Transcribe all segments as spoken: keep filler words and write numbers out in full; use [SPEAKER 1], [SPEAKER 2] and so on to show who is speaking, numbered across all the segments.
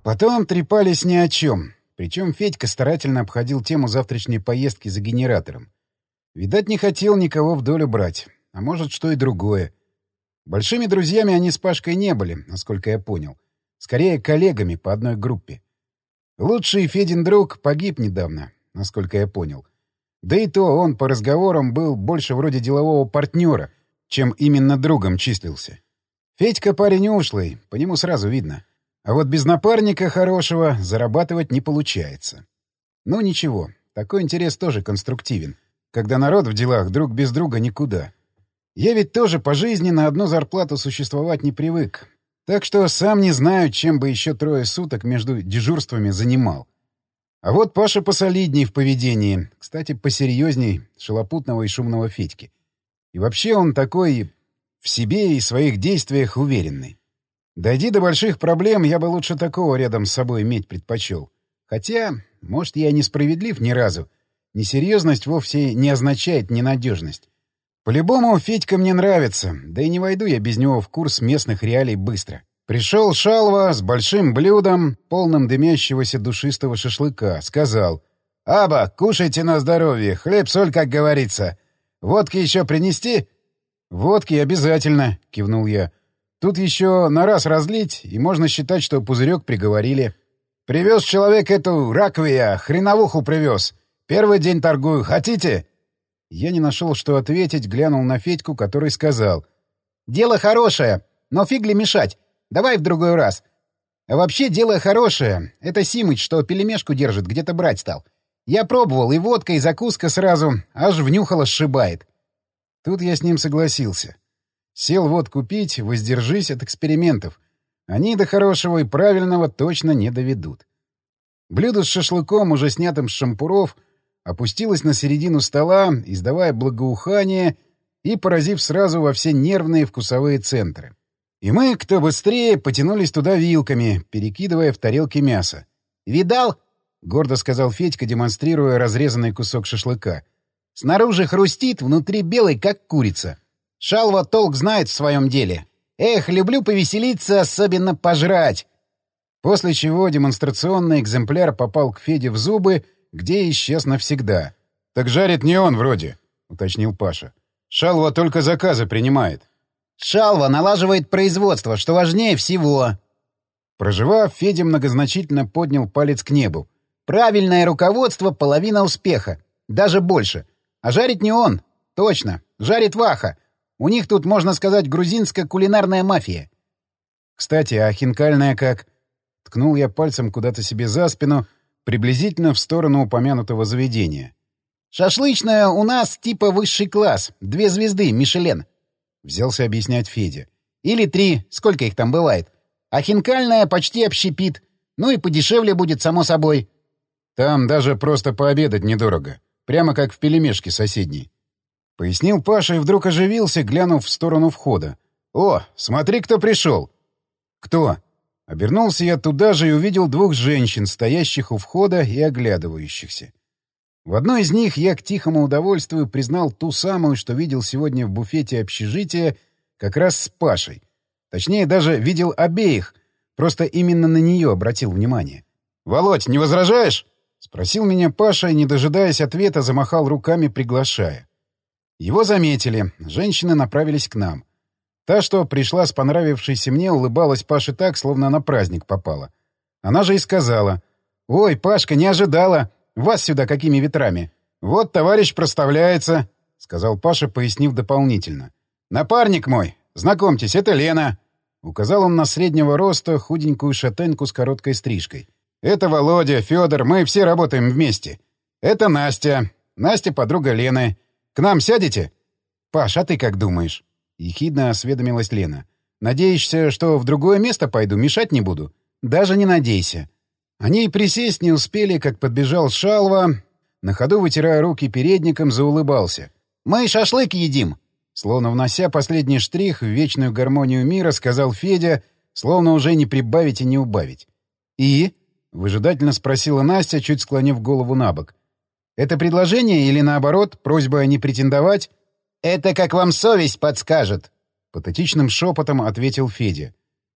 [SPEAKER 1] Потом трепались ни о чем. Причем Федька старательно обходил тему завтрашней поездки за генератором. Видать, не хотел никого в долю брать. А может, что и другое. Большими друзьями они с Пашкой не были, насколько я понял. Скорее, коллегами по одной группе. Лучший Федин друг погиб недавно, насколько я понял. Да и то он по разговорам был больше вроде делового партнера, чем именно другом числился. Федька парень ушлый, по нему сразу видно. А вот без напарника хорошего зарабатывать не получается. Ну ничего, такой интерес тоже конструктивен, когда народ в делах друг без друга никуда. Я ведь тоже по жизни на одну зарплату существовать не привык. Так что сам не знаю, чем бы еще трое суток между дежурствами занимал. А вот Паша посолидней в поведении, кстати, посерьезней шалопутного и шумного Федьки. И вообще он такой в себе и своих действиях уверенный. Дойди до больших проблем, я бы лучше такого рядом с собой иметь предпочел. Хотя, может, я несправедлив ни разу. Несерьезность вовсе не означает ненадежность. По-любому Федька мне нравится, да и не войду я без него в курс местных реалий быстро. Пришел Шалва с большим блюдом, полным дымящегося душистого шашлыка. Сказал: «Аба, кушайте на здоровье, хлеб-соль, как говорится. Водки еще принести?» «Водки обязательно», — кивнул я. «Тут еще на раз разлить, и можно считать, что пузырек приговорили». «Привез человек эту раквия, хреновуху привез. Первый день торгую. Хотите?» Я не нашел, что ответить, глянул на Федьку, который сказал: «Дело хорошее, но фиг ли мешать. Давай в другой раз. А вообще дело хорошее. Это Симыч, что пелемешку держит, где-то брать стал. Я пробовал, и водка, и закуска сразу, аж внюхало сшибает». Тут я с ним согласился. Сел водку пить, воздержись от экспериментов. Они до хорошего и правильного точно не доведут. Блюдо с шашлыком, уже снятым с шампуров, опустилось на середину стола, издавая благоухание и поразив сразу во все нервные вкусовые центры. И мы, кто быстрее, потянулись туда вилками, перекидывая в тарелки мясо. «Видал?» — гордо сказал Федька, демонстрируя разрезанный кусок шашлыка. «Снаружи хрустит, внутри белый, как курица. Шалва толк знает в своем деле. Эх, люблю повеселиться, особенно пожрать». После чего демонстрационный экземпляр попал к Феде в зубы, где исчез навсегда. «Так жарит не он вроде», — уточнил Паша. «Шалва только заказы принимает».
[SPEAKER 2] «Шалва налаживает производство, что важнее всего».
[SPEAKER 1] Проживав, Федя многозначительно поднял палец к небу.
[SPEAKER 2] «Правильное руководство — половина успеха. Даже больше. А жарит не он. Точно. Жарит Ваха. У них тут, можно сказать, грузинская кулинарная мафия».
[SPEAKER 1] «Кстати, а хинкальная как?» Ткнул я пальцем куда-то себе за спину, приблизительно в сторону упомянутого заведения.
[SPEAKER 2] «Шашлычная у нас типа высший класс. Две звезды, Мишелен», — взялся объяснять Федя. «Или три, сколько их там бывает. А хинкальная почти общепит. Ну и подешевле будет, само собой».
[SPEAKER 1] «Там даже просто пообедать недорого. Прямо как в пелемешке соседней». Пояснил Паша и вдруг оживился, глянув в сторону входа. «О, смотри, кто пришел!» «Кто?» Обернулся я туда же и увидел двух женщин, стоящих у входа и оглядывающихся. В одной из них я к тихому удовольствию признал ту самую, что видел сегодня в буфете общежития как раз с Пашей. Точнее, даже видел обеих, просто именно на нее обратил внимание. «Володь, не возражаешь?» — спросил меня Паша и, не дожидаясь ответа, замахал руками, приглашая. Его заметили, женщины направились к нам. Та, что пришла с понравившейся мне, улыбалась Паше так, словно на праздник попала. Она же и сказала: «Ой, Пашка, не ожидала! Вас сюда какими ветрами?» «Вот товарищ проставляется», — сказал Паша, пояснив дополнительно. «Напарник мой, знакомьтесь, это Лена». Указал он на среднего роста худенькую шатенку с короткой стрижкой. «Это Володя, Федор, мы все работаем вместе. Это Настя. Настя — подруга Лены. К нам сядете?» «Паш, а ты как думаешь?» — ехидно осведомилась Лена. «Надеешься, что в другое место пойду, мешать не буду? Даже не надейся». Они и присесть не успели, как подбежал Шалва, на ходу, вытирая руки передником, заулыбался.
[SPEAKER 2] «Мы шашлык едим!»
[SPEAKER 1] Словно внося последний штрих в вечную гармонию мира, сказал Федя, словно уже не прибавить и не убавить. «И?» — выжидательно спросила Настя, чуть склонив голову на бок. «Это предложение или, наоборот, просьба не претендовать?»
[SPEAKER 2] «Это как вам совесть подскажет»,
[SPEAKER 1] — патетичным шепотом ответил Федя.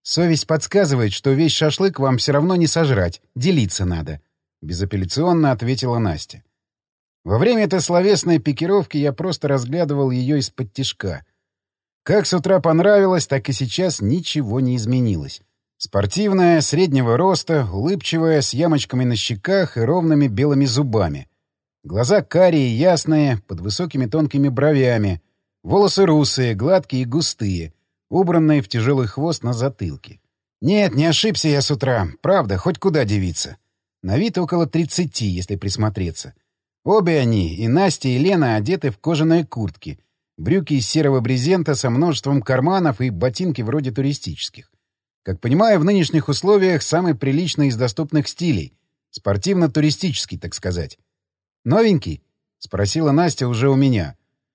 [SPEAKER 1] Совесть подсказывает, что весь шашлык вам все равно не сожрать, делиться надо. Безапелляционно ответила Настя. Во время этой словесной пикировки я просто разглядывал ее из-под тишка. Как с утра понравилось, так и сейчас ничего не изменилось. Спортивная, среднего роста, улыбчивая, с ямочками на щеках и ровными белыми зубами. Глаза карие, ясные, под высокими тонкими бровями. Волосы русые, гладкие и густые, убранные в тяжелый хвост на затылке. Нет, не ошибся я с утра. Правда, хоть куда девиться. На вид около тридцати, если присмотреться. Обе они, и Настя, и Лена, одеты в кожаные куртки, брюки из серого брезента со множеством карманов и ботинки вроде туристических. Как понимаю, в нынешних условиях самый приличный из доступных стилей. Спортивно-туристический, так сказать. «Новенький?» — спросила Настя уже у меня.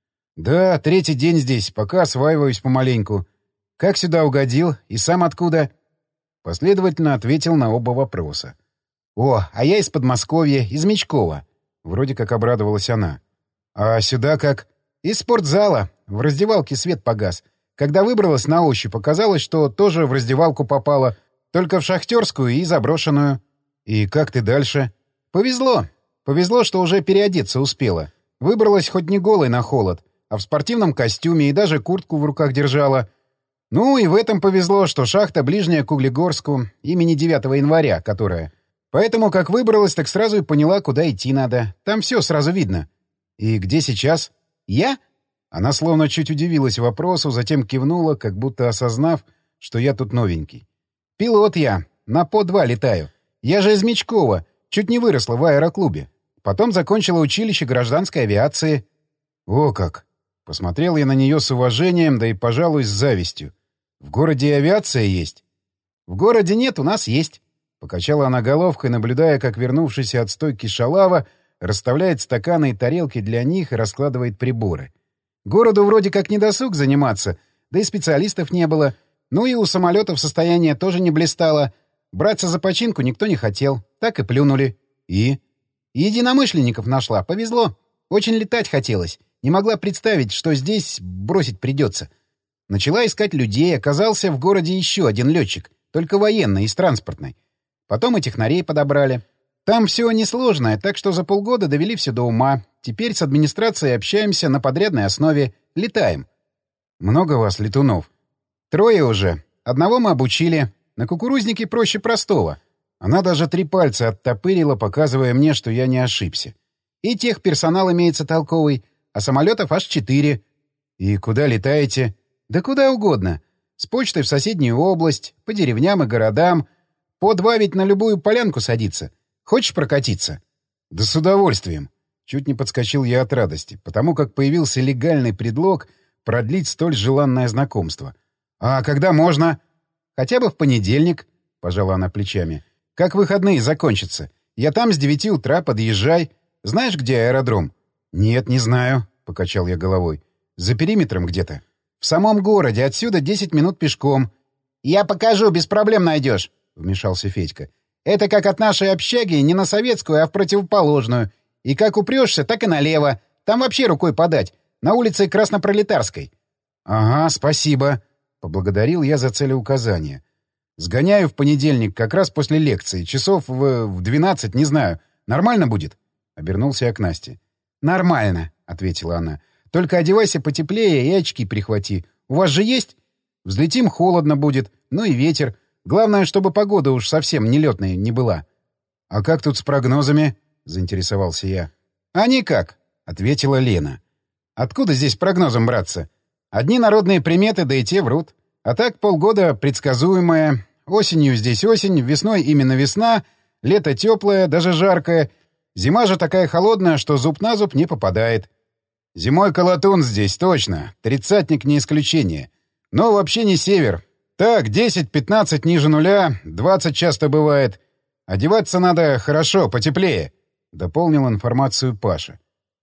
[SPEAKER 1] «Да, третий день здесь, пока осваиваюсь помаленьку. Как сюда угодил? И сам откуда?» Последовательно ответил на оба вопроса. «О, а я из Подмосковья, из Мечкова», — вроде как обрадовалась она. «А сюда как?» «Из спортзала. В раздевалке свет погас. Когда выбралась на ощупь, оказалось, что тоже в раздевалку попала, только в шахтерскую и заброшенную». «И как ты дальше?» «Повезло. Повезло, что уже переодеться успела. Выбралась хоть не голой на холод, а в спортивном костюме и даже куртку в руках держала. Ну и в этом повезло, что шахта ближняя к Углегорску, имени девятого января, которая. Поэтому как выбралась, так сразу и поняла, куда идти надо. Там все сразу видно». «И где сейчас?» «Я?» Она словно чуть удивилась вопросу, затем кивнула, как будто осознав, что я тут новенький. «Пилот я. На По-два летаю. Я же из Мечкова. Чуть не выросла в аэроклубе. Потом закончила училище гражданской авиации». «О как!» Посмотрел я на нее с уважением, да и, пожалуй, с завистью. «В городе и авиация есть?» «В городе нет, у нас есть». Покачала она головкой, наблюдая, как вернувшийся от стойки шалава расставляет стаканы и тарелки для них и раскладывает приборы. «Городу вроде как не досуг заниматься, да и специалистов не было. Ну и у самолетов состояние тоже не блистало. Браться за починку никто не хотел. Так и плюнули. И? Единомышленников нашла. Повезло. Очень летать хотелось. Не могла представить, что здесь бросить придется. Начала искать людей. Оказался в городе еще один летчик. Только военный, из транспортной. Потом и технарей подобрали. Там все несложное, так что за полгода довели все до ума. Теперь с администрацией общаемся на подрядной основе. Летаем. Много вас, летунов? Трое уже. Одного мы обучили. На кукурузнике проще простого. Она даже три пальца оттопырила, показывая мне, что я не ошибся. И техперсонал имеется толковый, а самолетов аж четыре. И куда летаете? Да куда угодно. С почтой в соседнюю область, по деревням и городам. По два ведь на любую полянку садится. Хочешь прокатиться? Да с удовольствием. Чуть не подскочил я от радости, потому как появился легальный предлог продлить столь желанное знакомство. А когда можно? Хотя бы в понедельник, пожала она плечами. Как выходные закончатся? Я там с девяти утра, подъезжай. Знаешь, где аэродром? Нет, не знаю, покачал я головой. За периметром где-то. В самом городе, отсюда десять минут пешком. Я покажу, без проблем найдешь, вмешался Федька. Это как от нашей общаги не на советскую, а в противоположную. И как упрешься, так и налево. Там вообще рукой подать. На улице Краснопролетарской. — Ага, спасибо. — поблагодарил я за целеуказание. — Сгоняю в понедельник, как раз после лекции. Часов в, в двенадцать, не знаю. Нормально будет? — обернулся я к Насте. — Нормально, — ответила она. — Только одевайся потеплее и очки прихвати. У вас же есть? Взлетим, холодно будет. Ну и ветер. Главное, чтобы погода уж совсем нелетная не была. — А как тут с прогнозами? — заинтересовался я. — А никак, — ответила Лена. — Откуда здесь прогнозом браться? Одни народные приметы, да и те врут. А так полгода предсказуемое. Осенью здесь осень, весной именно весна, лето теплое, даже жаркое. Зима же такая холодная, что зуб на зуб не попадает. Зимой колотун здесь, точно. Тридцатник не исключение. Но вообще не север. Так, десять-пятнадцать ниже нуля, двадцать часто бывает. Одеваться надо хорошо, потеплее, — дополнил информацию Паша.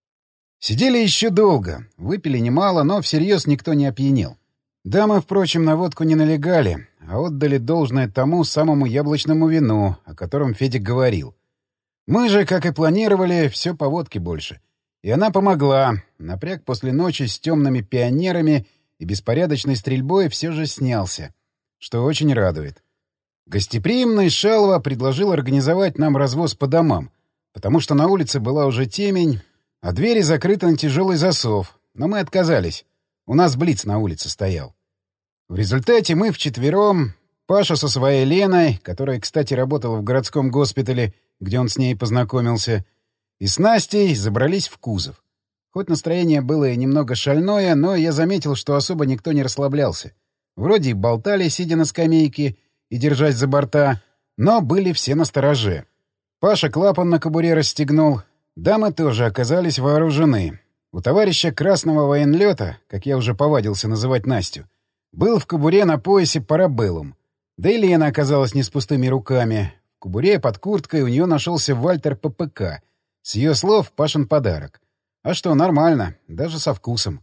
[SPEAKER 1] Сидели еще долго, выпили немало, но всерьез никто не опьянел. Дамы, впрочем, на водку не налегали, а отдали должное тому самому яблочному вину, о котором Федя говорил. Мы же, как и планировали, все по водке больше. И она помогла. Напряг после ночи с темными пионерами и беспорядочной стрельбой все же снялся. что очень радует. Гостеприимный Шалва предложил организовать нам развоз по домам, потому что на улице была уже темень, а двери закрыты на тяжелый засов, но мы отказались. У нас блиц на улице стоял. В результате мы вчетвером, Паша со своей Леной, которая, кстати, работала в городском госпитале, где он с ней познакомился, и с Настей забрались в кузов. Хоть настроение было и немного шальное, но я заметил, что особо никто не расслаблялся. Вроде и болтали, сидя на скамейке и держась за борта, но были все настороже. Паша клапан на кобуре расстегнул. Дамы тоже оказались вооружены. У товарища красного военлета, как я уже повадился называть Настю, был в кобуре на поясе парабеллум. Да и Лена оказалась не с пустыми руками. В кобуре под курткой у нее нашелся Вальтер ППК. С ее слов Пашин подарок. А что, нормально, даже со вкусом.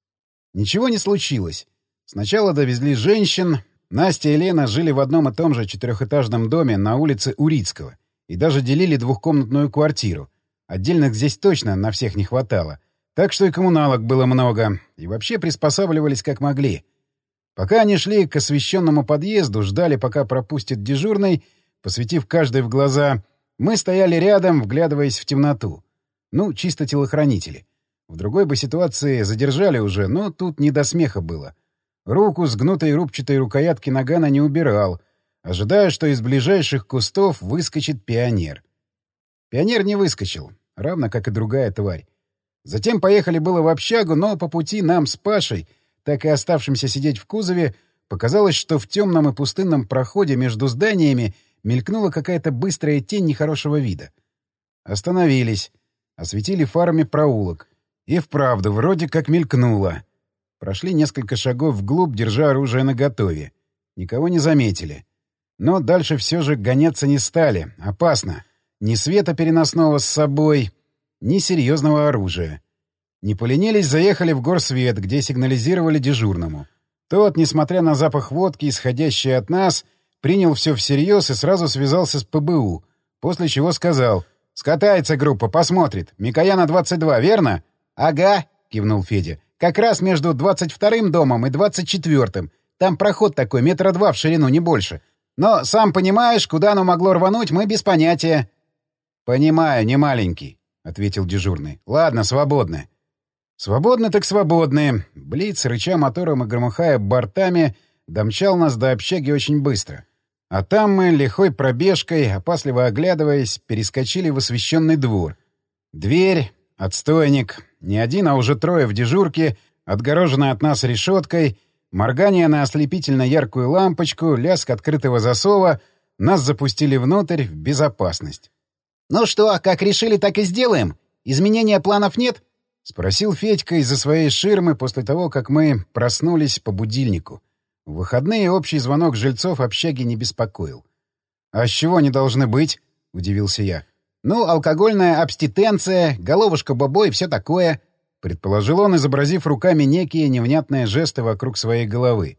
[SPEAKER 1] Ничего не случилось. Сначала довезли женщин. Настя и Лена жили в одном и том же четырехэтажном доме на улице Урицкого и даже делили двухкомнатную квартиру. Отдельных здесь точно на всех не хватало. Так что и коммуналок было много, и вообще приспосабливались как могли. Пока они шли к освещенному подъезду, ждали, пока пропустит дежурный, посветив каждый в глаза, мы стояли рядом, вглядываясь в темноту. Ну, чисто телохранители. В другой бы ситуации задержали уже, но тут не до смеха было. Руку с гнутой рубчатой рукоятки нагана не убирал, ожидая, что из ближайших кустов выскочит пионер. Пионер не выскочил, равно как и другая тварь. Затем поехали было в общагу, но по пути нам с Пашей, так и оставшимся сидеть в кузове, показалось, что в темном и пустынном проходе между зданиями мелькнула какая-то быстрая тень нехорошего вида. Остановились, осветили фарами проулок. И вправду, вроде как мелькнуло. Прошли несколько шагов вглубь, держа оружие наготове. Никого не заметили. Но дальше все же гоняться не стали. Опасно. Ни света переносного с собой, ни серьезного оружия. Не поленились, заехали в горсвет, где сигнализировали дежурному. Тот, несмотря на запах водки, исходящий от нас, принял все всерьез и сразу связался с ПБУ, после чего сказал: «Скатается группа, посмотрит. Микояна двадцать два, верно?» «Ага», — кивнул Федя. «Как раз между двадцать вторым домом и двадцать четвёртым. Там проход такой, метра два в ширину, не больше. Но, сам понимаешь, куда оно могло рвануть, мы без понятия». «Понимаю, не маленький», — ответил дежурный. «Ладно, свободны». «Свободны так свободны». Блиц, рыча мотором и громыхая бортами, домчал нас до общаги очень быстро. А там мы, лихой пробежкой, опасливо оглядываясь, перескочили в освещенный двор. Дверь, отстойник, не один, а уже трое в дежурке, отгороженная от нас решеткой, моргание на ослепительно яркую лампочку, лязг открытого засова — нас запустили внутрь в безопасность. «Ну что, как решили, так и сделаем? Изменения планов нет?» — спросил Федька из-за своей ширмы после того, как мы проснулись по будильнику. В выходные общий звонок жильцов общаги не беспокоил. «А с чего они должны быть?» — удивился я. «Ну, алкогольная абстиненция, головушка бобо и все такое», — предположил он, изобразив руками некие невнятные жесты вокруг своей головы.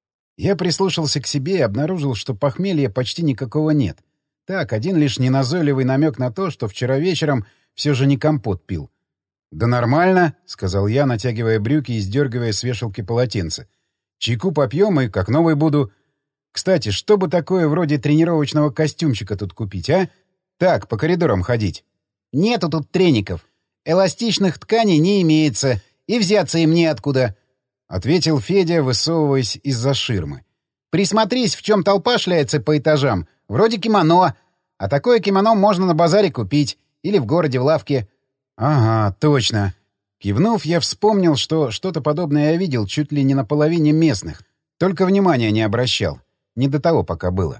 [SPEAKER 1] Я прислушался к себе и обнаружил, что похмелья почти никакого нет. Так, один лишь неназойливый намек на то, что вчера вечером все же не компот пил. «Да нормально», — сказал я, натягивая брюки и сдергивая с вешалки полотенце. «Чайку попьем и как новый буду. Кстати, что бы такое вроде тренировочного костюмчика тут купить, а? Так, по коридорам ходить». «Нету тут треников. Эластичных тканей не имеется, и взяться им неоткуда», — ответил Федя, высовываясь из-за ширмы. «Присмотрись, в чем толпа шляется по этажам. Вроде кимоно. А такое кимоно можно на базаре купить. Или в городе в лавке». «Ага, точно». Кивнув, я вспомнил, что что-то подобное я видел чуть ли не на половине местных. Только внимания не обращал. Не до того пока было.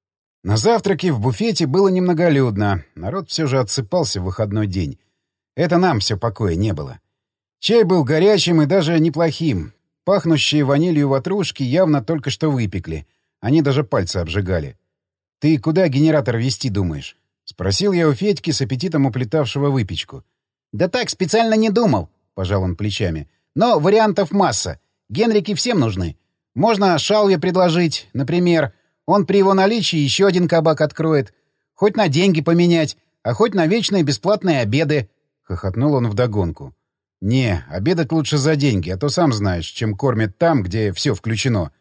[SPEAKER 1] На завтраке в буфете было немноголюдно. Народ все же отсыпался в выходной день. Это нам все покоя не было. Чай был горячим и даже неплохим. Пахнущие ванилью ватрушки явно только что выпекли. Они даже пальцы обжигали. «Ты куда генератор везти думаешь?» — спросил я у Федьки, с аппетитом уплетавшего выпечку. «Да так, специально не думал», — пожал он плечами. «Но вариантов масса. Генрики всем нужны. Можно Шалве предложить, например. Он при его наличии еще один кабак откроет. Хоть на деньги поменять, а хоть на вечные бесплатные обеды», — хохотнул он вдогонку. «Не, обедать лучше за деньги, а то сам знаешь, чем кормят там, где все включено».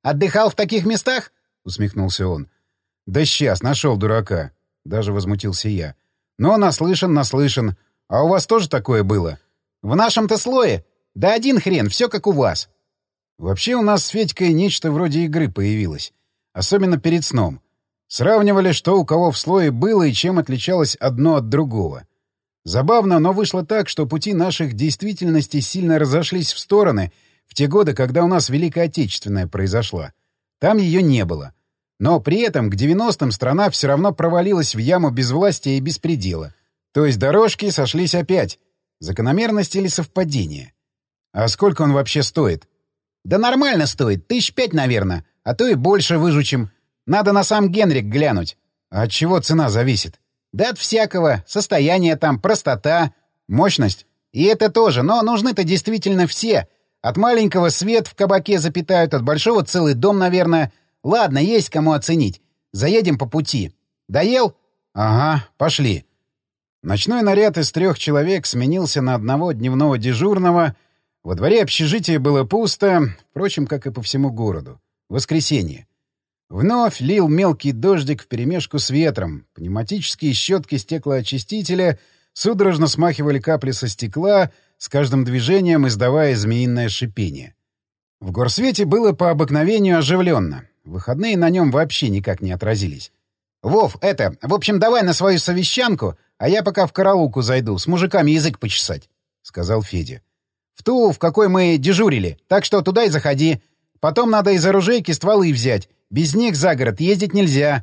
[SPEAKER 2] Отдыхал в таких местах?»
[SPEAKER 1] — усмехнулся он. «Да сейчас, нашел дурака!» — даже возмутился я. «Но наслышан, наслышан. А у вас тоже такое было?»
[SPEAKER 2] «В нашем-то слое? Да один хрен, все как у вас».
[SPEAKER 1] Вообще у нас с Федькой нечто вроде игры появилось. Особенно перед сном. Сравнивали, что у кого в слое было и чем отличалось одно от другого. Забавно, но вышло так, что пути наших действительностей сильно разошлись в стороны в те годы, когда у нас Великая Отечественная произошла. Там ее не было. Но при этом к девяностым страна все равно провалилась в яму безвластия и беспредела. То есть дорожки сошлись опять. Закономерность или совпадение? А сколько он вообще стоит?
[SPEAKER 2] Да нормально стоит. Тысяч пять, наверное. А то и больше выжучим. Надо на сам Генрик глянуть.
[SPEAKER 1] А от чего цена зависит?
[SPEAKER 2] Да от всякого. Состояние там, простота,
[SPEAKER 1] мощность.
[SPEAKER 2] И это тоже. Но нужны-то действительно все. От маленького свет в кабаке запитают, от большого целый дом, наверное. Ладно, есть кому оценить. Заедем по пути. Доел?
[SPEAKER 1] Ага, пошли. Ночной наряд из трех человек сменился на одного дневного дежурного. Во дворе общежития было пусто, впрочем, как и по всему городу. Воскресенье. Вновь лил мелкий дождик вперемешку с ветром. Пневматические щетки стеклоочистителя судорожно смахивали капли со стекла, с каждым движением издавая змеиное шипение. В горсвете было по обыкновению оживленно. Выходные на нем вообще никак не отразились.
[SPEAKER 2] «Вов, это, в общем, давай на свою совещанку, а я пока в караулку зайду, с мужиками язык почесать», — сказал Федя. «В ту, в какой мы дежурили, так что туда и заходи. Потом надо из оружейки стволы взять. Без них за город ездить нельзя».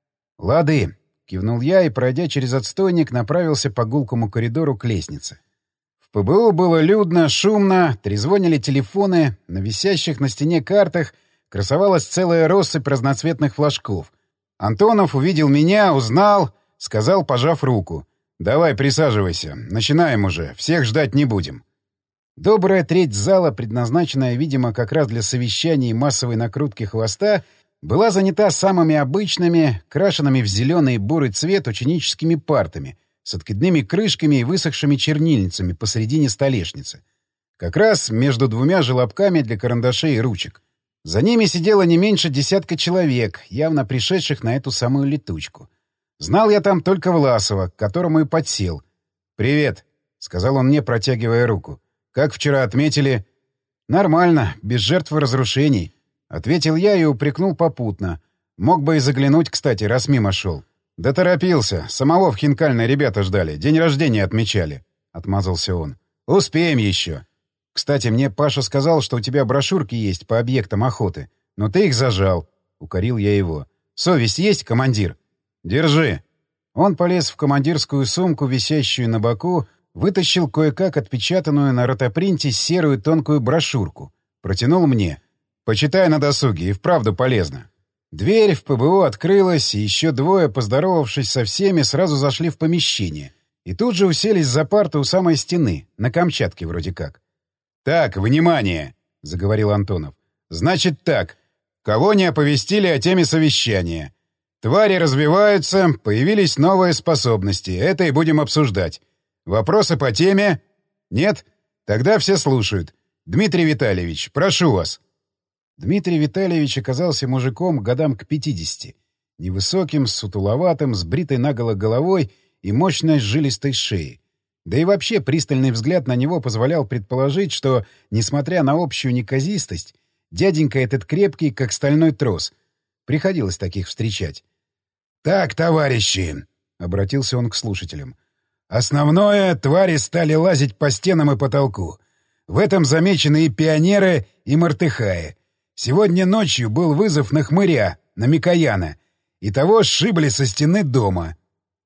[SPEAKER 1] «Лады», — кивнул я и, пройдя через отстойник, направился по гулкому коридору к лестнице. В ПБУ было людно, шумно, трезвонили телефоны, на висящих на стене картах красовалась целая россыпь разноцветных флажков. Антонов увидел меня, узнал, сказал, пожав руку: «Давай, присаживайся, начинаем уже, всех ждать не будем». Добрая треть зала, предназначенная, видимо, как раз для совещаний и массовой накрутки хвоста, была занята самыми обычными, крашенными в зеленый и бурый цвет ученическими партами, с откидными крышками и высохшими чернильницами посредине столешницы. Как раз между двумя желобками для карандашей и ручек. За ними сидело не меньше десятка человек, явно пришедших на эту самую летучку. Знал я там только Власова, к которому и подсел. «Привет», — сказал он мне, протягивая руку. «Как вчера отметили?» «Нормально, без жертв и разрушений», — ответил я и упрекнул попутно. Мог бы и заглянуть, кстати, раз мимо шел. «Да торопился. Самого в Хинкальной ребята ждали. День рождения отмечали», — отмазался он. «Успеем еще. Кстати, мне Паша сказал, что у тебя брошюрки есть по объектам охоты. Но ты их зажал», — укорил я его. «Совесть есть, командир?» «Держи». Он полез в командирскую сумку, висящую на боку, вытащил кое-как отпечатанную на ротопринте серую тонкую брошюрку. Протянул мне. «Почитай на досуге, и вправду полезно». Дверь в ПБУ открылась, и еще двое, поздоровавшись со всеми, сразу зашли в помещение. И тут же уселись за парту у самой стены, на Камчатке вроде как. «Так, внимание!» — заговорил Антонов. «Значит так. Кого не оповестили о теме совещания? Твари развиваются, появились новые способности. Это и будем обсуждать. Вопросы по теме? Нет? Тогда все слушают. Дмитрий Витальевич, прошу вас». Дмитрий Витальевич оказался мужиком годам к пятидесяти. Невысоким, сутуловатым, с бритой наголо головой и мощной жилистой шеей. Да и вообще пристальный взгляд на него позволял предположить, что, несмотря на общую неказистость, дяденька этот крепкий, как стальной трос. Приходилось таких встречать. «Так, товарищи», — обратился он к слушателям, — «основное, твари стали лазить по стенам и потолку. В этом замечены и пионеры, и мартыхаи. Сегодня ночью был вызов на хмыря, на Микояна, и того сшибли со стены дома».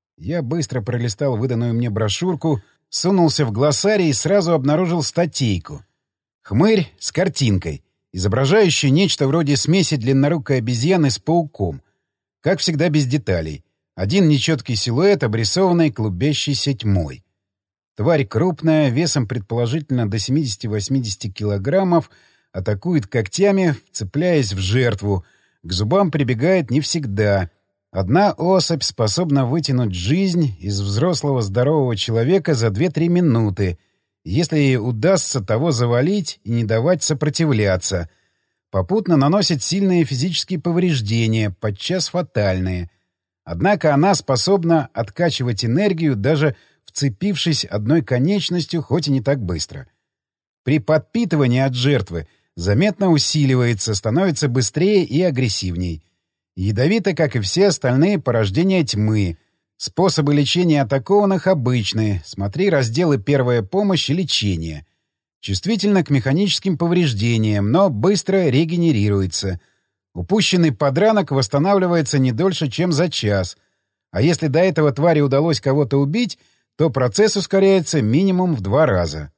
[SPEAKER 1] Я быстро пролистал выданную мне брошюрку, сунулся в глоссарий и сразу обнаружил статейку. Хмырь с картинкой, изображающей нечто вроде смеси длиннорукой обезьяны с пауком. Как всегда, без деталей. Один нечеткий силуэт, обрисованный клубящейся тьмой. Тварь крупная, весом предположительно до семидесяти-восьмидесяти килограммов, атакует когтями, вцепляясь в жертву. К зубам прибегает не всегда. Одна особь способна вытянуть жизнь из взрослого здорового человека за две-три минуты, если ей удастся того завалить и не давать сопротивляться. Попутно наносит сильные физические повреждения, подчас фатальные. Однако она способна откачивать энергию, даже вцепившись одной конечностью, хоть и не так быстро. При подпитывании от жертвы заметно усиливается, становится быстрее и агрессивней. Ядовито, как и все остальные порождения тьмы. Способы лечения атакованных обычные. Смотри разделы «Первая помощь» и «Лечение». Чувствительна к механическим повреждениям, но быстро регенерируется. Упущенный подранок восстанавливается не дольше, чем за час. А если до этого твари удалось кого-то убить, то процесс ускоряется минимум в два раза.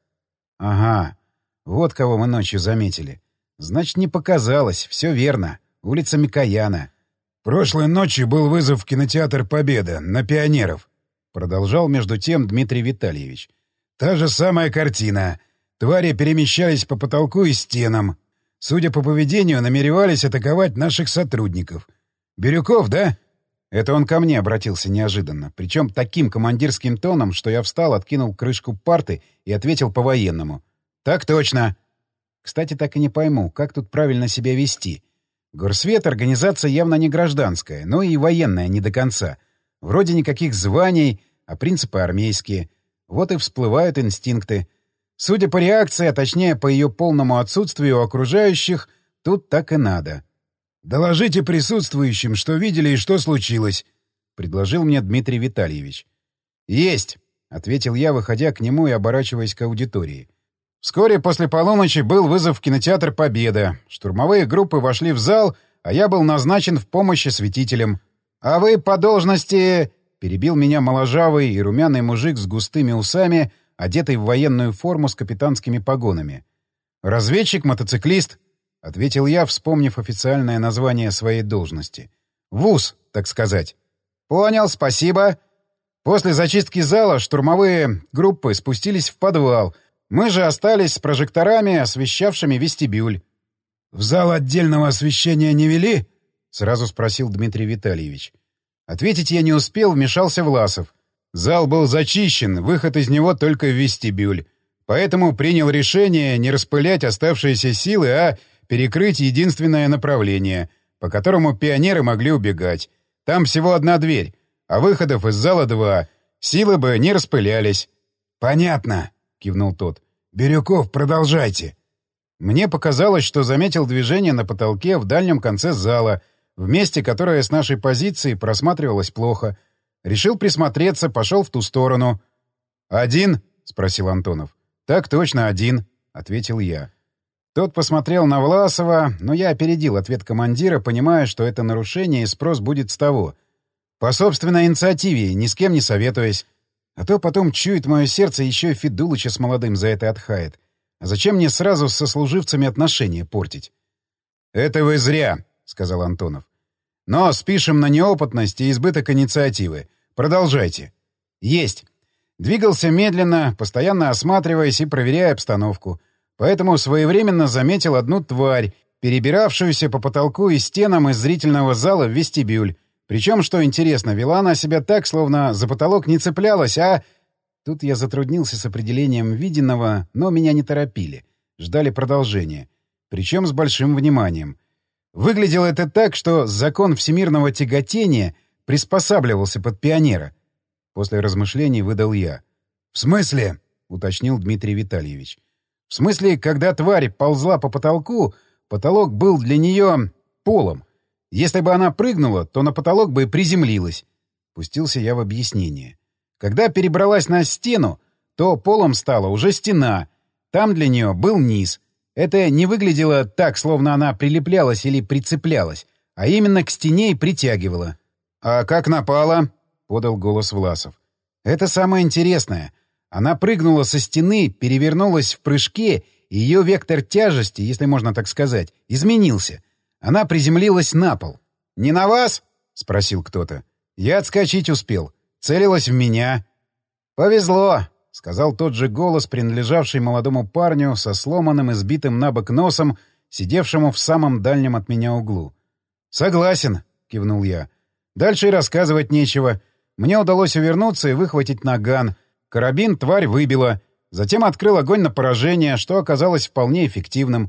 [SPEAKER 1] Ага, вот кого мы ночью заметили. Значит, не показалось, все верно. Улица Микояна.
[SPEAKER 3] «Прошлой ночью был вызов в кинотеатр «Победа» на Пионеров», — продолжал между тем Дмитрий Витальевич. «Та же самая картина. Твари перемещались по потолку и стенам. Судя по поведению, намеревались атаковать наших сотрудников. Бирюков, да?»
[SPEAKER 1] Это он ко мне обратился неожиданно, причем таким командирским тоном, что я встал, откинул крышку парты и ответил по-военному. «Так точно!» Кстати, так и не пойму, как тут правильно себя вести. Горсвет — организация явно не гражданская, но и военная не до конца. Вроде никаких званий, а принципы армейские. Вот и всплывают инстинкты. Судя по реакции, а точнее по ее полному отсутствию у окружающих, тут так и надо.
[SPEAKER 3] «Доложите присутствующим, что видели и что случилось», — предложил мне Дмитрий Витальевич.
[SPEAKER 1] «Есть», — ответил я, выходя к нему и оборачиваясь к аудитории. Вскоре после полуночи был вызов в кинотеатр «Победа». Штурмовые группы вошли в зал, а я был назначен в помощь осветителям. «А вы по должности...» — перебил меня моложавый и румяный мужик с густыми усами, одетый в военную форму с капитанскими погонами. «Разведчик-мотоциклист», — ответил я, вспомнив официальное название своей должности. «ВУЗ, так сказать». «Понял, спасибо». После зачистки зала штурмовые группы спустились в подвал. Мы же остались с прожекторами, освещавшими вестибюль.
[SPEAKER 3] — В зал отдельного освещения не вели?
[SPEAKER 1] — сразу спросил Дмитрий Витальевич. Ответить я не успел, вмешался Власов. Зал был зачищен, выход из него только в вестибюль. Поэтому принял решение не распылять оставшиеся силы, а перекрыть единственное направление, по которому пионеры могли убегать. Там всего одна дверь, а выходов из зала два. Силы бы не распылялись.
[SPEAKER 3] — Понятно. — кивнул тот. — Бирюков, продолжайте.
[SPEAKER 1] Мне показалось, что заметил движение на потолке в дальнем конце зала, в месте, которое с нашей позиции просматривалось плохо. Решил присмотреться, пошел в ту сторону. «Один?» — спросил Антонов. «Так точно, один», — ответил я. Тот посмотрел на Власова, но я опередил ответ командира, понимая, что это нарушение и спрос будет с того. По собственной инициативе, ни с кем не советуясь. А то потом чует мое сердце, еще и Федулыча с молодым за это отхает. А зачем мне сразу с сослуживцами отношения портить? — Это вы зря, — сказал Антонов. — Но спишем на неопытность и избыток инициативы. Продолжайте. — Есть. Двигался медленно, постоянно осматриваясь и проверяя обстановку. Поэтому своевременно заметил одну тварь, перебиравшуюся по потолку и стенам из зрительного зала в вестибюль. Причем, что интересно, вела она себя так, словно за потолок не цеплялась, а... Тут я затруднился с определением виденного, но меня не торопили. Ждали продолжения. Причем с большим вниманием. Выглядело это так, что закон всемирного тяготения приспосабливался под пионера. После размышлений выдал я. — В смысле? — уточнил Дмитрий Витальевич. — В смысле, когда тварь ползла по потолку, потолок был для нее полом. Если бы она прыгнула, то на потолок бы и приземлилась. Пустился я в объяснение. Когда перебралась на стену, то полом стала уже стена. Там для нее был низ. Это не выглядело так, словно она прилеплялась или прицеплялась, а именно к стене и притягивала. — А как напала? — подал голос Власов. — Это самое интересное. Она прыгнула со стены, перевернулась в прыжке, и ее вектор тяжести, если можно так сказать, изменился. Она приземлилась на пол. — Не на вас? — спросил кто-то. Я отскочить успел. Целилась в меня. — Повезло, — сказал тот же голос, принадлежавший молодому парню со сломанным и сбитым на бок носом, сидевшему в самом дальнем от меня углу. — Согласен, — кивнул я. Дальше и рассказывать нечего. Мне удалось увернуться и выхватить наган. Карабин тварь выбила. Затем открыл огонь на поражение, что оказалось вполне эффективным.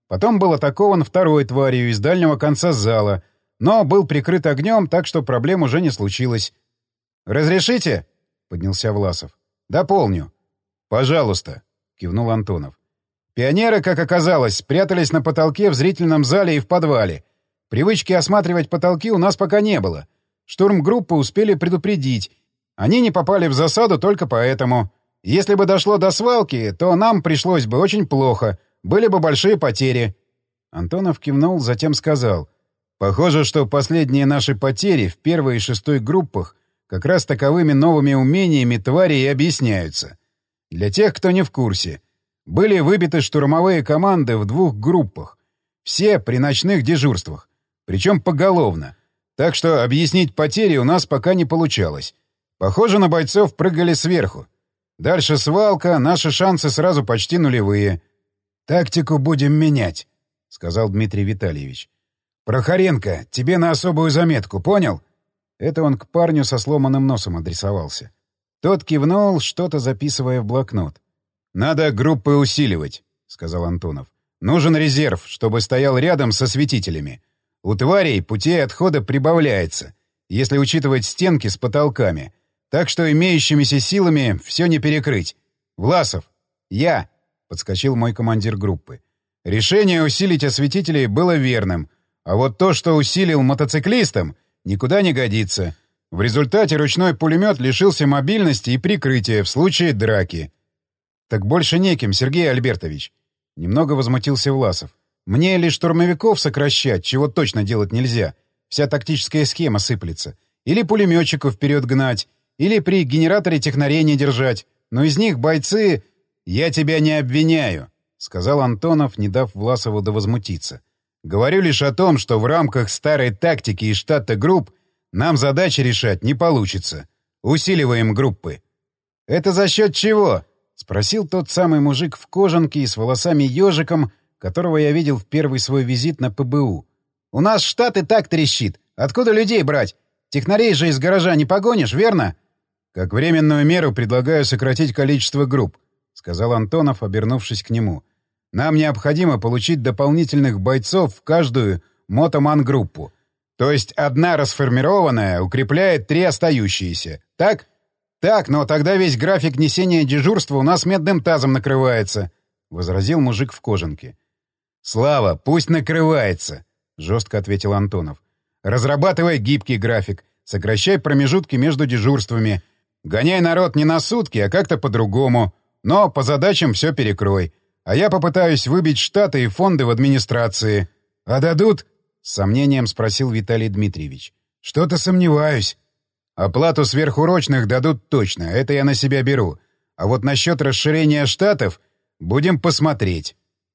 [SPEAKER 1] Потом был атакован второй тварью из дальнего конца зала, но был прикрыт огнем, так что проблем уже не случилось. «Разрешите?» — поднялся Власов. «Дополню». «Пожалуйста», — кивнул Антонов. «Пионеры, как оказалось, спрятались на потолке в зрительном зале и в подвале. Привычки осматривать потолки у нас пока не было. Штурмгруппы успели предупредить. Они не попали в засаду только поэтому. Если бы дошло до свалки, то нам пришлось бы очень плохо. Были бы большие потери». Антонов кивнул, затем сказал. «Похоже, что последние наши потери в первой и шестой группах как раз таковыми новыми умениями тварей и объясняются. Для тех, кто не в курсе, были выбиты штурмовые команды в двух группах. Все при ночных дежурствах. Причем поголовно. Так что объяснить потери у нас пока не получалось. Похоже, на бойцов прыгали сверху. Дальше свалка, наши шансы сразу почти нулевые. «Тактику будем менять», — сказал Дмитрий Витальевич. «Прохоренко, тебе на особую заметку, понял?» Это он к парню со сломанным носом адресовался. Тот кивнул, что-то записывая в блокнот. «Надо группы усиливать», — сказал Антонов. «Нужен резерв, чтобы стоял рядом со светителями. У тварей путей отхода прибавляется, если учитывать стенки с потолками. Так что имеющимися силами все не перекрыть. Власов!» «Я!» — подскочил мой командир группы. «Решение усилить осветителей было верным, а вот то, что усилил мотоциклистам, никуда не годится. В результате ручной пулемет лишился мобильности и прикрытия в случае драки». «Так больше неким, Сергей Альбертович!» Немного возмутился Власов. «Мне ли штурмовиков сокращать, чего точно делать нельзя? Вся тактическая схема сыплется. Или пулеметчиков вперед гнать, или при генераторе технарей не держать. Но из них бойцы... «Я тебя не обвиняю», — сказал Антонов, не дав Власову довозмутиться. «Говорю лишь о том, что в рамках старой тактики и штата групп нам задачи решать не получится. Усиливаем группы». «Это за счет чего?» — спросил тот самый мужик в кожанке и с волосами-ежиком, которого я видел в первый свой визит на ПБУ. «У нас штат и так трещит. Откуда людей брать? Технарей же из гаража не погонишь, верно?» «Как временную меру предлагаю сократить количество групп», — сказал Антонов, обернувшись к нему. «Нам необходимо получить дополнительных бойцов в каждую мотоман-группу. То есть одна расформированная укрепляет три остающиеся. Так?» «Так, но тогда весь график несения дежурства у нас медным тазом накрывается», — возразил мужик в кожанке. «Слава, пусть накрывается», — жестко ответил Антонов. «Разрабатывай гибкий график, сокращай промежутки между дежурствами. Гоняй народ не на сутки, а как-то по-другому. Но по задачам все перекрой. А я попытаюсь выбить штаты и фонды в администрации. А дадут?» — с сомнением спросил Виталий Дмитриевич. «Что-то сомневаюсь». «Оплату сверхурочных дадут точно, это я на себя беру. А вот насчет расширения штатов будем посмотреть».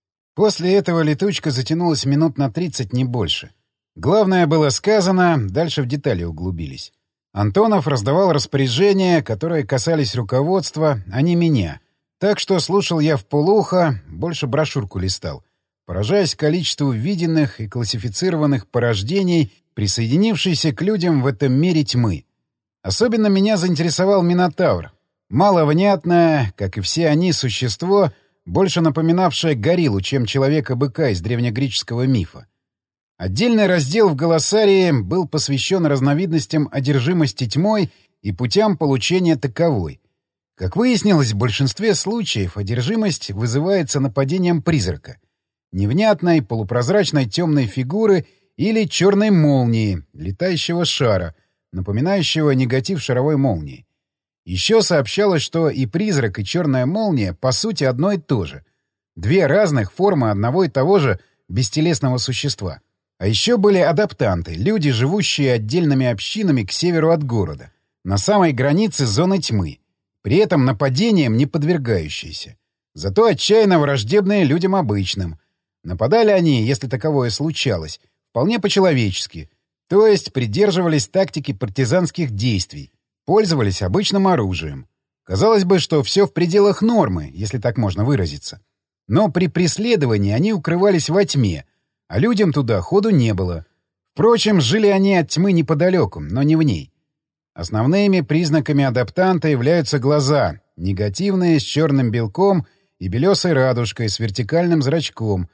[SPEAKER 1] После этого летучка затянулась минут на тридцать, не больше. Главное было сказано, дальше в детали углубились. Антонов раздавал распоряжения, которые касались руководства, а не меня. Так что слушал я вполуха, больше брошюрку листал, поражаясь количеству виденных и классифицированных порождений, присоединившейся к людям в этом мире тьмы. Особенно меня заинтересовал Минотавр. Маловнятное, как и все они, существо, больше напоминавшее гориллу, чем человека-быка из древнегреческого мифа. Отдельный раздел в глоссарии был посвящен разновидностям одержимости тьмой и путям получения таковой. Как выяснилось, в большинстве случаев одержимость вызывается нападением призрака, невнятной полупрозрачной темной фигуры или черной молнии, летающего шара, напоминающего негатив шаровой молнии. Еще сообщалось, что и призрак, и черная молния по сути одно и то же. Две разных формы одного и того же бестелесного существа. А еще были адаптанты, люди, живущие отдельными общинами к северу от города, на самой границе зоны тьмы, при этом нападениям не подвергающиеся. Зато отчаянно враждебные людям обычным. Нападали они, если таковое случалось, вполне по-человечески, то есть придерживались тактики партизанских действий, пользовались обычным оружием. Казалось бы, что все в пределах нормы, если так можно выразиться. Но при преследовании они укрывались во тьме, а людям туда ходу не было. Впрочем, жили они от тьмы неподалеку, но не в ней. Основными признаками адаптанта являются глаза, негативные, с черным белком и белесой радужкой с вертикальным зрачком,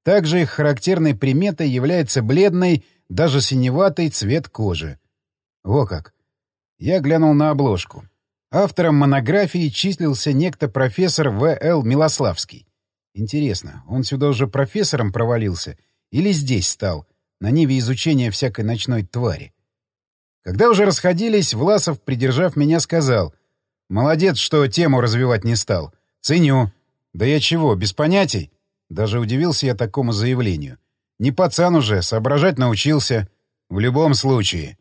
[SPEAKER 1] Также их характерной приметой является бледный, даже синеватый цвет кожи. О как! Я глянул на обложку. Автором монографии числился некто профессор В Л Милославский. Интересно, он сюда уже профессором провалился или здесь стал, на ниве изучения всякой ночной твари? Когда уже расходились, Власов, придержав меня, сказал: «Молодец, что тему развивать не стал. Ценю». «Да я чего, без понятий?» Даже удивился я такому заявлению. «Не пацан уже, соображать научился. В любом случае».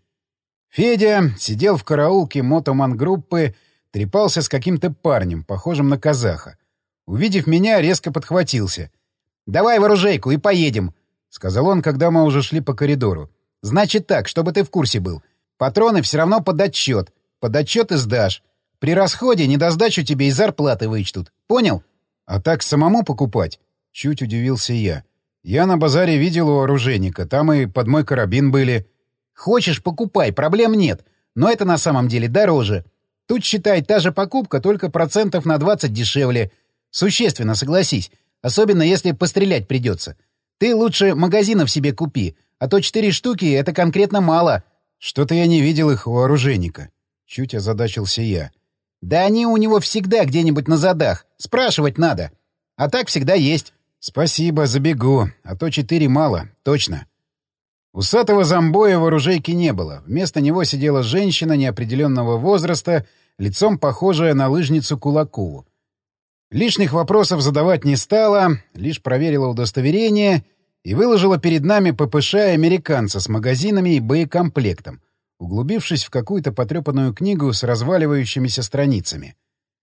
[SPEAKER 1] Федя сидел в караулке мотоман-группы, трепался с каким-то парнем, похожим на казаха. Увидев меня, резко подхватился. «Давай в оружейку и поедем», — сказал он, когда мы уже шли по коридору. «Значит так, чтобы ты в курсе был. Патроны все равно под отчет. Под отчет и сдашь. При расходе недосдачу тебе из зарплаты вычтут. Понял?» «А так самому покупать?» — чуть удивился я. «Я на базаре видел у оружейника. Там и под мой карабин были». «Хочешь — покупай, проблем нет. Но это на самом деле дороже. Тут, считай, та же покупка, только процентов на двадцать дешевле. Существенно, согласись. Особенно, если пострелять придется. Ты лучше магазинов себе купи, а то четыре штуки — это конкретно мало». «Что-то я не видел их у оружейника». Чуть озадачился я. «Да они у него всегда где-нибудь на задах. Спрашивать надо. А так всегда есть». «Спасибо, забегу. А то четыре мало. Точно». Усатого зомбоя в оружейке не было. Вместо него сидела женщина неопределенного возраста, лицом похожая на лыжницу Кулакову. Лишних вопросов задавать не стала, лишь проверила удостоверение и выложила перед нами ППШ американца с магазинами и боекомплектом, углубившись в какую-то потрепанную книгу с разваливающимися страницами.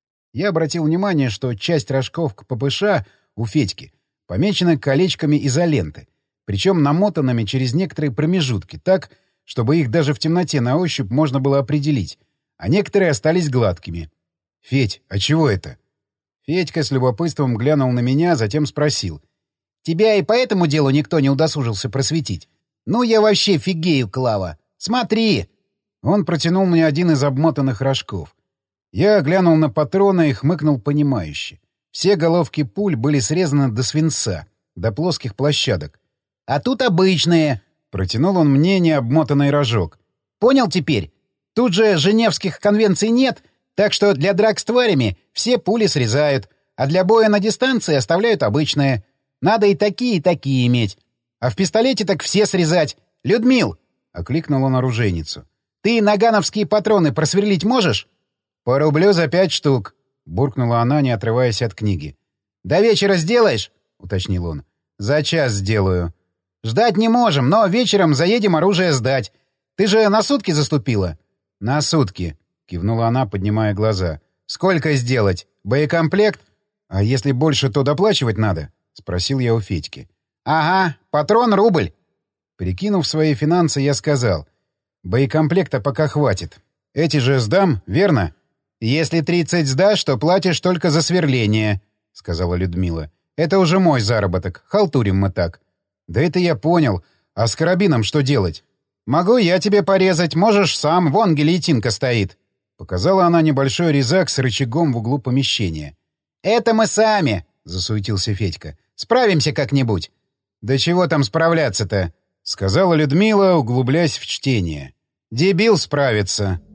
[SPEAKER 1] Я обратил внимание, что часть рожков к ППШ у Федьки помечена колечками изоленты, причем намотанными через некоторые промежутки, так, чтобы их даже в темноте на ощупь можно было определить, а некоторые остались гладкими. «Федь, а чего это?» Федька с любопытством глянул на меня, затем спросил. «Тебя и по этому делу никто не удосужился просветить? Ну, я вообще фигею, Клава. Смотри!» Он протянул мне один из обмотанных рожков. Я глянул на патроны и хмыкнул понимающе. Все головки пуль были срезаны до свинца, до плоских площадок. «А тут обычные!» — протянул он мне необмотанный рожок. «Понял теперь? Тут же Женевских конвенций нет, так что для драк с тварями все пули срезают, а для боя на дистанции оставляют обычные. Надо и такие, и такие иметь. А в пистолете так все срезать. Людмил!» — окликнул он оружейницу. «Ты нагановские патроны просверлить можешь?» «По рублю за пять штук», — буркнула она, не отрываясь от книги. «До вечера сделаешь?» — уточнил он. «За час сделаю». «Ждать не можем, но вечером заедем оружие сдать. Ты же на сутки заступила?» «На сутки», — кивнула она, поднимая глаза. «Сколько сделать? Боекомплект? А если больше, то доплачивать надо?» — спросил я у Федьки. «Ага, патрон рубль». Прикинув свои финансы, я сказал. «Боекомплекта пока хватит. Эти же сдам, верно?» «Если тридцать сдашь, то платишь только за сверление», — сказала Людмила. «Это уже мой заработок. Халтурим мы так». «Да это я понял. А с карабином что делать?» «Могу я тебе порезать, можешь сам. Вон гильотинка стоит». Показала она небольшой резак с рычагом в углу помещения. «Это мы сами», — засуетился Федька. «Справимся как-нибудь». «Да чего там справляться-то?» — сказала Людмила, углубляясь в чтение. «Дебил справится».